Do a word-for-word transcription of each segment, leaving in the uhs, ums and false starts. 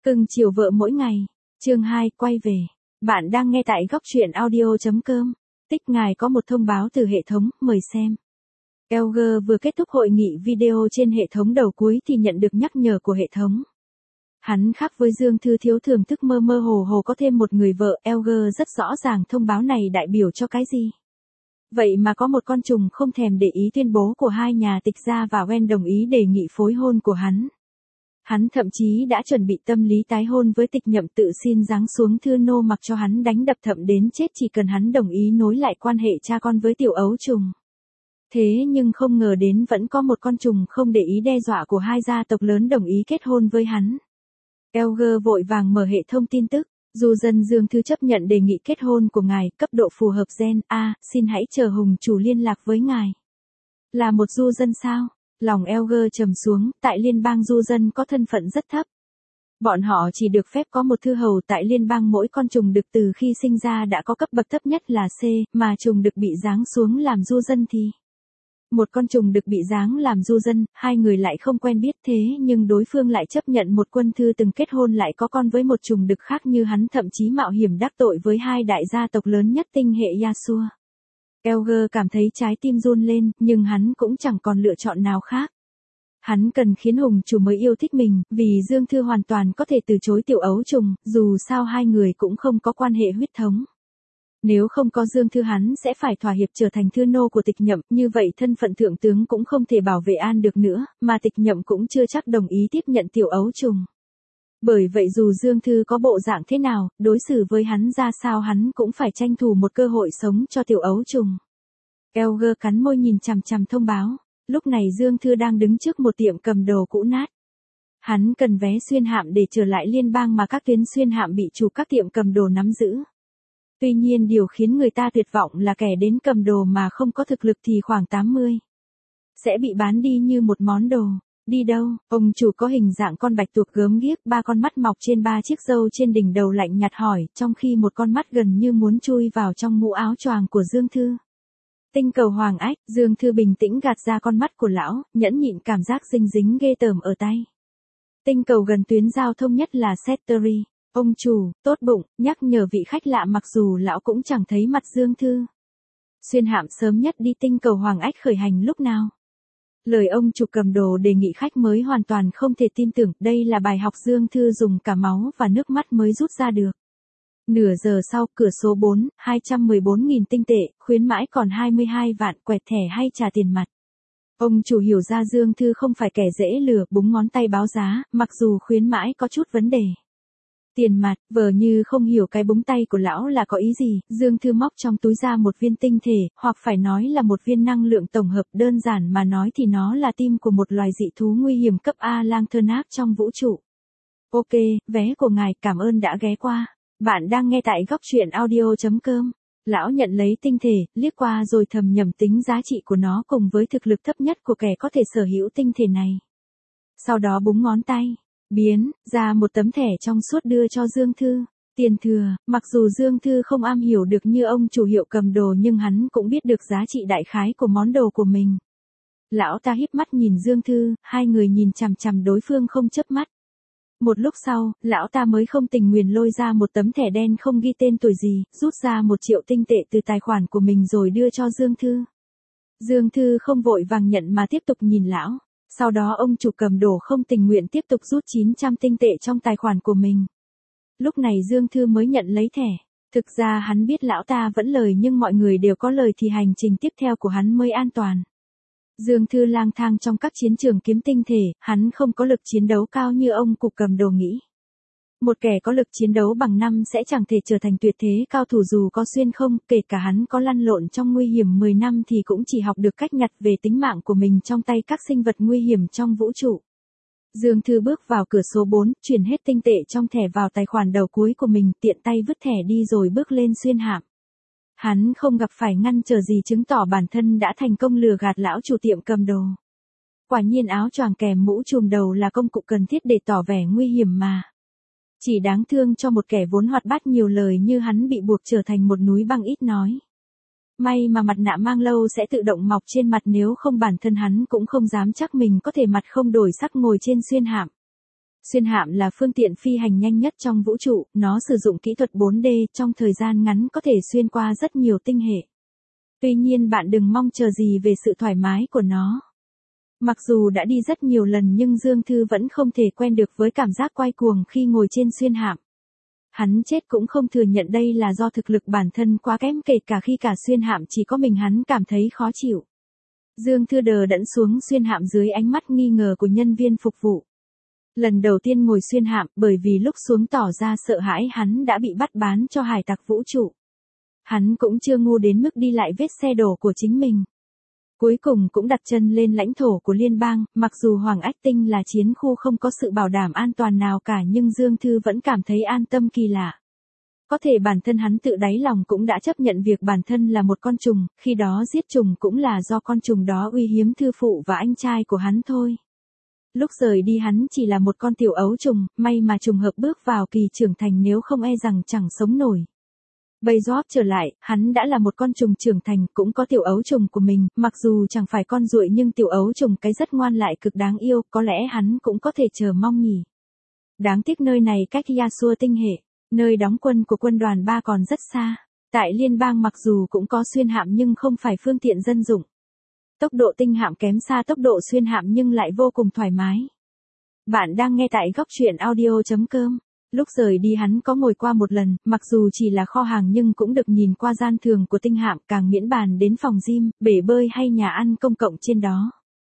Cưng chiều vợ mỗi ngày. Chương hai, quay về. Bạn đang nghe tại góc truyện audio.com. Tích ngài có một thông báo từ hệ thống, mời xem. Elger vừa kết thúc hội nghị video trên hệ thống đầu cuối thì nhận được nhắc nhở của hệ thống. Hắn khác với Dương Thư thiếu thưởng thức mơ mơ hồ hồ có thêm một người vợ, Elger rất rõ ràng thông báo này đại biểu cho cái gì. Vậy mà có một con trùng không thèm để ý tuyên bố của hai nhà Tịch Gia và Wen đồng ý đề nghị phối hôn của hắn. Hắn thậm chí đã chuẩn bị tâm lý tái hôn với Tịch Nhậm, tự xin giáng xuống thư nô mặc cho hắn đánh đập thậm đến chết chỉ cần hắn đồng ý nối lại quan hệ cha con với tiểu ấu trùng. Thế nhưng không ngờ đến vẫn có một con trùng không để ý đe dọa của hai gia tộc lớn đồng ý kết hôn với hắn. Elger vội vàng mở hệ thống tin tức. Du dân Dương Thư chấp nhận đề nghị kết hôn của ngài, cấp độ phù hợp gen A, xin hãy chờ Hùng chủ liên lạc với ngài. Là một du dân sao? Lòng Elger trầm xuống, tại liên bang du dân có thân phận rất thấp. Bọn họ chỉ được phép có một thư hầu tại liên bang, mỗi con trùng đực từ khi sinh ra đã có cấp bậc thấp nhất là C, mà trùng đực bị giáng xuống làm du dân thì... Một con trùng đực bị giáng làm du dân, hai người lại không quen biết thế nhưng đối phương lại chấp nhận một quân thư từng kết hôn lại có con với một trùng đực khác như hắn, thậm chí mạo hiểm đắc tội với hai đại gia tộc lớn nhất tinh hệ Yasua. Elger cảm thấy trái tim run lên, nhưng hắn cũng chẳng còn lựa chọn nào khác. Hắn cần khiến Hùng chủ mới yêu thích mình, vì Dương Thư hoàn toàn có thể từ chối tiểu ấu trùng, dù sao hai người cũng không có quan hệ huyết thống. Nếu không có Dương Thư hắn sẽ phải thỏa hiệp trở thành thư nô của Tịch Nhậm, như vậy thân phận thượng tướng cũng không thể bảo vệ an được nữa, mà Tịch Nhậm cũng chưa chắc đồng ý tiếp nhận tiểu ấu trùng. Bởi vậy dù Dương Thư có bộ dạng thế nào, đối xử với hắn ra sao hắn cũng phải tranh thủ một cơ hội sống cho tiểu ấu trùng. Elger cắn môi nhìn chằm chằm thông báo, lúc này Dương Thư đang đứng trước một tiệm cầm đồ cũ nát. Hắn cần vé xuyên hạm để trở lại liên bang mà các tuyến xuyên hạm bị chủ các tiệm cầm đồ nắm giữ. Tuy nhiên điều khiến người ta tuyệt vọng là kẻ đến cầm đồ mà không có thực lực thì khoảng tám mươi. Sẽ bị bán đi như một món đồ. Đi đâu? Ông chủ có hình dạng con bạch tuộc gớm ghiếc, ba con mắt mọc trên ba chiếc râu trên đỉnh đầu lạnh nhạt hỏi, trong khi một con mắt gần như muốn chui vào trong mũ áo choàng của Dương Thư. Tinh cầu Hoàng Ách, Dương Thư bình tĩnh gạt ra con mắt của lão, nhẫn nhịn cảm giác dinh dính ghê tởm ở tay. Tinh cầu gần tuyến giao thông nhất là Settery. Ông chủ, tốt bụng, nhắc nhở vị khách lạ mặc dù lão cũng chẳng thấy mặt Dương Thư. Xuyên hạm sớm nhất đi tinh cầu Hoàng Ách khởi hành lúc nào? Lời ông chủ cầm đồ đề nghị khách mới hoàn toàn không thể tin tưởng, đây là bài học Dương Thư dùng cả máu và nước mắt mới rút ra được. Nửa giờ sau, cửa số bốn, hai trăm mười bốn nghìn tinh tệ, khuyến mãi còn hai mươi hai vạn, quẹt thẻ hay trả tiền mặt. Ông chủ hiểu ra Dương Thư không phải kẻ dễ lừa, búng ngón tay báo giá, mặc dù khuyến mãi có chút vấn đề. Tiền mặt, vờ như không hiểu cái búng tay của lão là có ý gì, Dương Thư móc trong túi ra một viên tinh thể, hoặc phải nói là một viên năng lượng tổng hợp, đơn giản mà nói thì nó là tim của một loài dị thú nguy hiểm cấp A Lanthernap trong vũ trụ. Ok, vé của ngài, cảm ơn đã ghé qua. Bạn đang nghe tại góc truyện audio.com. Lão nhận lấy tinh thể, liếc qua rồi thầm nhầm tính giá trị của nó cùng với thực lực thấp nhất của kẻ có thể sở hữu tinh thể này. Sau đó búng ngón tay. Biến ra một tấm thẻ trong suốt đưa cho Dương Thư. Tiền thừa, mặc dù Dương Thư không am hiểu được như ông chủ hiệu cầm đồ nhưng hắn cũng biết được giá trị đại khái của món đồ của mình. Lão ta híp mắt nhìn Dương Thư, hai người nhìn chằm chằm đối phương không chớp mắt. Một lúc sau, lão ta mới không tình nguyện lôi ra một tấm thẻ đen không ghi tên tuổi gì, rút ra một triệu tinh tệ từ tài khoản của mình rồi đưa cho Dương Thư. Dương Thư không vội vàng nhận mà tiếp tục nhìn lão. Sau đó ông chủ cầm đồ không tình nguyện tiếp tục rút chín trăm tinh tệ trong tài khoản của mình. Lúc này Dương Thư mới nhận lấy thẻ. Thực ra hắn biết lão ta vẫn lời nhưng mọi người đều có lời thì hành trình tiếp theo của hắn mới an toàn. Dương Thư lang thang trong các chiến trường kiếm tinh thể, hắn không có lực chiến đấu cao như ông cụ cầm đồ nghĩ. Một kẻ có lực chiến đấu bằng năm sẽ chẳng thể trở thành tuyệt thế cao thủ dù có xuyên không, kể cả hắn có lăn lộn trong nguy hiểm mười năm thì cũng chỉ học được cách nhặt về tính mạng của mình trong tay các sinh vật nguy hiểm trong vũ trụ. Dương Thư bước vào cửa số bốn, chuyển hết tinh tệ trong thẻ vào tài khoản đầu cuối của mình, tiện tay vứt thẻ đi rồi bước lên xuyên hạm. Hắn không gặp phải ngăn trở gì chứng tỏ bản thân đã thành công lừa gạt lão chủ tiệm cầm đồ. Quả nhiên áo choàng kèm mũ trùm đầu là công cụ cần thiết để tỏ vẻ nguy hiểm mà. Chỉ đáng thương cho một kẻ vốn hoạt bát nhiều lời như hắn bị buộc trở thành một núi băng ít nói. May mà mặt nạ mang lâu sẽ tự động mọc trên mặt, nếu không bản thân hắn cũng không dám chắc mình có thể mặt không đổi sắc ngồi trên xuyên hạm. Xuyên hạm là phương tiện phi hành nhanh nhất trong vũ trụ, nó sử dụng kỹ thuật bốn D trong thời gian ngắn có thể xuyên qua rất nhiều tinh hệ. Tuy nhiên bạn đừng mong chờ gì về sự thoải mái của nó. Mặc dù đã đi rất nhiều lần nhưng Dương Thư vẫn không thể quen được với cảm giác quay cuồng khi ngồi trên xuyên hạm. Hắn chết cũng không thừa nhận đây là do thực lực bản thân quá kém, kể cả khi cả xuyên hạm chỉ có mình hắn cảm thấy khó chịu. Dương Thư đờ đẫn xuống xuyên hạm dưới ánh mắt nghi ngờ của nhân viên phục vụ. Lần đầu tiên ngồi xuyên hạm, bởi vì lúc xuống tỏ ra sợ hãi hắn đã bị bắt bán cho hải tặc vũ trụ. Hắn cũng chưa ngu đến mức đi lại vết xe đổ của chính mình. Cuối cùng cũng đặt chân lên lãnh thổ của liên bang, mặc dù Hoàng Ách Tinh là chiến khu không có sự bảo đảm an toàn nào cả nhưng Dương Thư vẫn cảm thấy an tâm kỳ lạ. Có thể bản thân hắn tự đáy lòng cũng đã chấp nhận việc bản thân là một con trùng, khi đó giết trùng cũng là do con trùng đó uy hiếm thư phụ và anh trai của hắn thôi. Lúc rời đi hắn chỉ là một con tiểu ấu trùng, may mà trùng hợp bước vào kỳ trưởng thành, nếu không e rằng chẳng sống nổi. Bây giờ trở lại, hắn đã là một con trùng trưởng thành, cũng có tiểu ấu trùng của mình, mặc dù chẳng phải con ruồi nhưng tiểu ấu trùng cái rất ngoan lại cực đáng yêu, có lẽ hắn cũng có thể chờ mong nhỉ. Đáng tiếc nơi này cách Yasuo tinh hệ, nơi đóng quân của quân đoàn ba còn rất xa. Tại liên bang mặc dù cũng có xuyên hạm nhưng không phải phương tiện dân dụng. Tốc độ tinh hạm kém xa tốc độ xuyên hạm nhưng lại vô cùng thoải mái. Bạn đang nghe tại góc truyện audio chấm com. Lúc rời đi hắn có ngồi qua một lần, mặc dù chỉ là kho hàng nhưng cũng được nhìn qua gian thường của tinh hạm, càng miễn bàn đến phòng gym, bể bơi hay nhà ăn công cộng trên đó.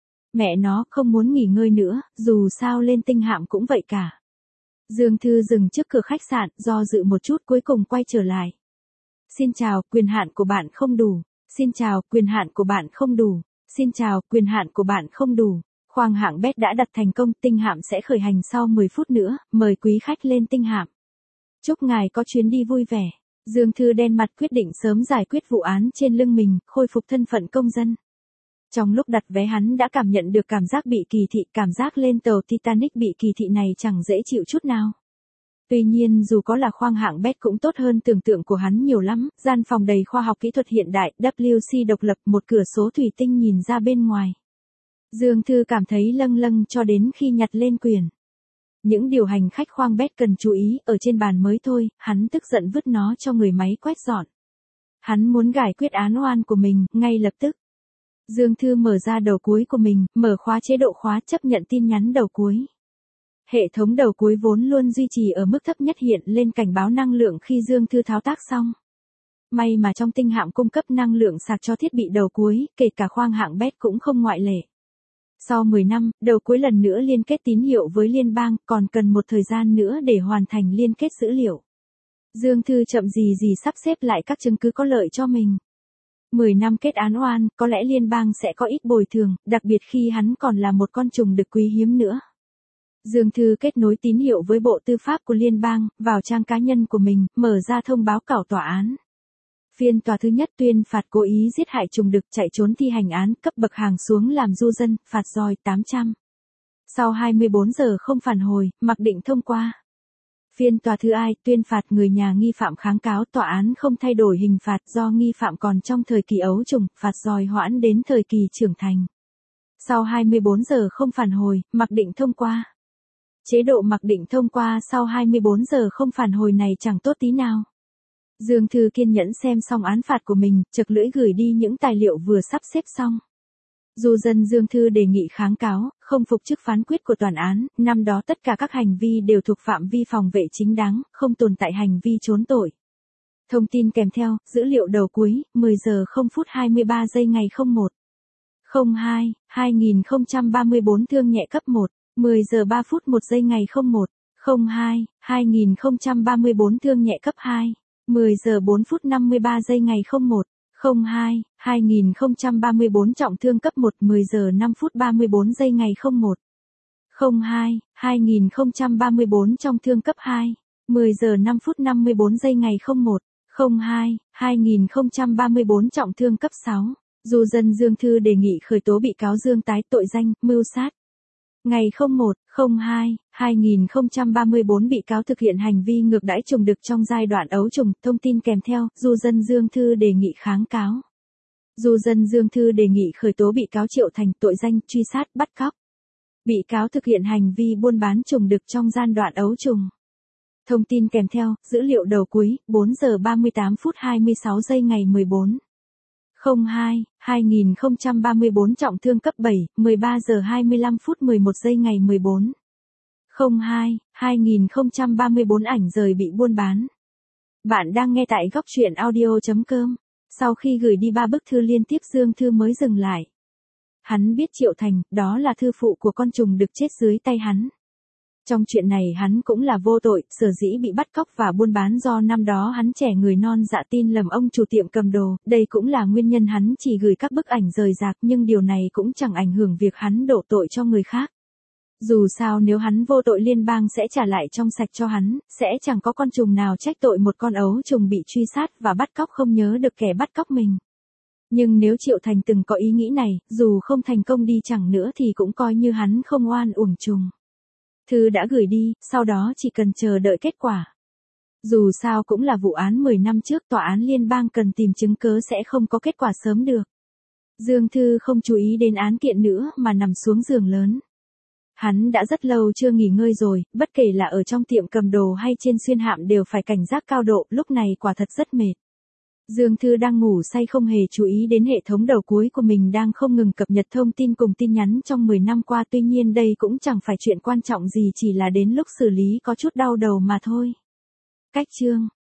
Mẹ nó không muốn nghỉ ngơi nữa, dù sao lên tinh hạm cũng vậy cả. Dương Thư dừng trước cửa khách sạn, do dự một chút cuối cùng quay trở lại. Xin chào, quyền hạn của bạn không đủ. Xin chào, quyền hạn của bạn không đủ. Xin chào, quyền hạn của bạn không đủ. Khoang hạng bét đã đặt thành công, tinh hạm sẽ khởi hành sau mười phút nữa, mời quý khách lên tinh hạm. Chúc ngài có chuyến đi vui vẻ. Dương Thư đen mặt quyết định sớm giải quyết vụ án trên lưng mình, khôi phục thân phận công dân. Trong lúc đặt vé hắn đã cảm nhận được cảm giác bị kỳ thị, cảm giác lên tàu Titanic bị kỳ thị này chẳng dễ chịu chút nào. Tuy nhiên dù có là khoang hạng bét cũng tốt hơn tưởng tượng của hắn nhiều lắm, gian phòng đầy khoa học kỹ thuật hiện đại, vê kép độc lập, một cửa sổ thủy tinh nhìn ra bên ngoài. Dương Thư cảm thấy lâng lâng cho đến khi nhặt lên quyền. Những điều hành khách khoang bét cần chú ý, ở trên bàn mới thôi, hắn tức giận vứt nó cho người máy quét dọn. Hắn muốn giải quyết án oan của mình, ngay lập tức. Dương Thư mở ra đầu cuối của mình, mở khóa chế độ khóa chấp nhận tin nhắn đầu cuối. Hệ thống đầu cuối vốn luôn duy trì ở mức thấp nhất hiện lên cảnh báo năng lượng khi Dương Thư thao tác xong. May mà trong tinh hạm cung cấp năng lượng sạc cho thiết bị đầu cuối, kể cả khoang hạng bét cũng không ngoại lệ. Sau mười năm, đầu cuối lần nữa liên kết tín hiệu với liên bang, còn cần một thời gian nữa để hoàn thành liên kết dữ liệu. Dương Thư chậm gì gì sắp xếp lại các chứng cứ có lợi cho mình. mười năm kết án oan, có lẽ liên bang sẽ có ít bồi thường, đặc biệt khi hắn còn là một con trùng đực quý hiếm nữa. Dương Thư kết nối tín hiệu với Bộ Tư pháp của liên bang, vào trang cá nhân của mình, mở ra thông báo cảo tòa án. Phiên tòa thứ nhất tuyên phạt cố ý giết hại trùng đực chạy trốn thi hành án, cấp bậc hàng xuống làm du dân, phạt roi tám trăm. Sau hai mươi bốn giờ không phản hồi, mặc định thông qua. Phiên tòa thứ hai tuyên phạt người nhà nghi phạm kháng cáo, tòa án không thay đổi hình phạt do nghi phạm còn trong thời kỳ ấu trùng, phạt roi hoãn đến thời kỳ trưởng thành. Sau hai mươi bốn giờ không phản hồi, mặc định thông qua. Chế độ mặc định thông qua sau hai mươi bốn giờ không phản hồi này chẳng tốt tí nào. Dương Thư kiên nhẫn xem xong án phạt của mình, chực lưỡi gửi đi những tài liệu vừa sắp xếp xong. Du dân Dương Thư đề nghị kháng cáo, không phục trước phán quyết của tòa án, năm đó tất cả các hành vi đều thuộc phạm vi phòng vệ chính đáng, không tồn tại hành vi trốn tội. Thông tin kèm theo, dữ liệu đầu cuối, mười giờ không phút hai mươi ba giây ngày không một. không hai, hai nghìn không trăm ba mươi bốn thương nhẹ cấp một, mười giờ ba phút một giây ngày không một. không hai, hai nghìn không trăm ba mươi bốn thương nhẹ cấp hai, mười giờ bốn phút năm mươi ba giây ngày không một. không hai, hai nghìn không trăm ba mươi bốn trọng thương cấp một, mười giờ năm phút ba mươi bốn giây ngày không một. không hai, hai nghìn không trăm ba mươi bốn trọng thương cấp hai, mười giờ năm phút năm mươi bốn giây ngày không một. không hai, hai nghìn không trăm ba mươi bốn trọng thương cấp sáu. Du dân Dương Thư đề nghị khởi tố bị cáo Dương tái tội danh mưu sát. Ngày không một, không hai, hai nghìn không trăm ba mươi bốn bị cáo thực hiện hành vi ngược đãi trùng đực trong giai đoạn ấu trùng, thông tin kèm theo, du dân Dương Thư đề nghị kháng cáo. Du dân Dương Thư đề nghị khởi tố bị cáo Triệu Thành tội danh truy sát bắt cóc. Bị cáo thực hiện hành vi buôn bán trùng đực trong gian đoạn ấu trùng. Thông tin kèm theo, dữ liệu đầu cuối, bốn giờ ba mươi tám phút hai mươi sáu giây ngày mười bốn không hai hai nghìn không trăm ba mươi bốn trọng thương cấp bảy, mười ba giờ hai mươi lăm phút mười một giây ngày mười bốn không hai hai nghìn không trăm ba mươi bốn ảnh rời bị buôn bán. Bạn đang nghe tại góc truyện audio chấm com. Sau khi gửi đi ba bức thư liên tiếp Dương Thư mới dừng lại. Hắn biết Triệu Thành, đó là thư phụ của con trùng đực chết dưới tay hắn. Trong chuyện này hắn cũng là vô tội, sở dĩ bị bắt cóc và buôn bán do năm đó hắn trẻ người non dạ tin lầm ông chủ tiệm cầm đồ, đây cũng là nguyên nhân hắn chỉ gửi các bức ảnh rời rạc, nhưng điều này cũng chẳng ảnh hưởng việc hắn đổ tội cho người khác. Dù sao nếu hắn vô tội liên bang sẽ trả lại trong sạch cho hắn, sẽ chẳng có con trùng nào trách tội một con ấu trùng bị truy sát và bắt cóc không nhớ được kẻ bắt cóc mình. Nhưng nếu Triệu Thành từng có ý nghĩ này, dù không thành công đi chẳng nữa thì cũng coi như hắn không oan uổng trùng. Thư đã gửi đi, sau đó chỉ cần chờ đợi kết quả. Dù sao cũng là vụ án mười năm trước, tòa án liên bang cần tìm chứng cớ sẽ không có kết quả sớm được. Dương Thư không chú ý đến án kiện nữa mà nằm xuống giường lớn. Hắn đã rất lâu chưa nghỉ ngơi rồi, bất kể là ở trong tiệm cầm đồ hay trên xuyên hạm đều phải cảnh giác cao độ, lúc này quả thật rất mệt. Dương Thư đang ngủ say không hề chú ý đến hệ thống đầu cuối của mình đang không ngừng cập nhật thông tin cùng tin nhắn trong mười năm qua, tuy nhiên đây cũng chẳng phải chuyện quan trọng gì, chỉ là đến lúc xử lý có chút đau đầu mà thôi. Cách chương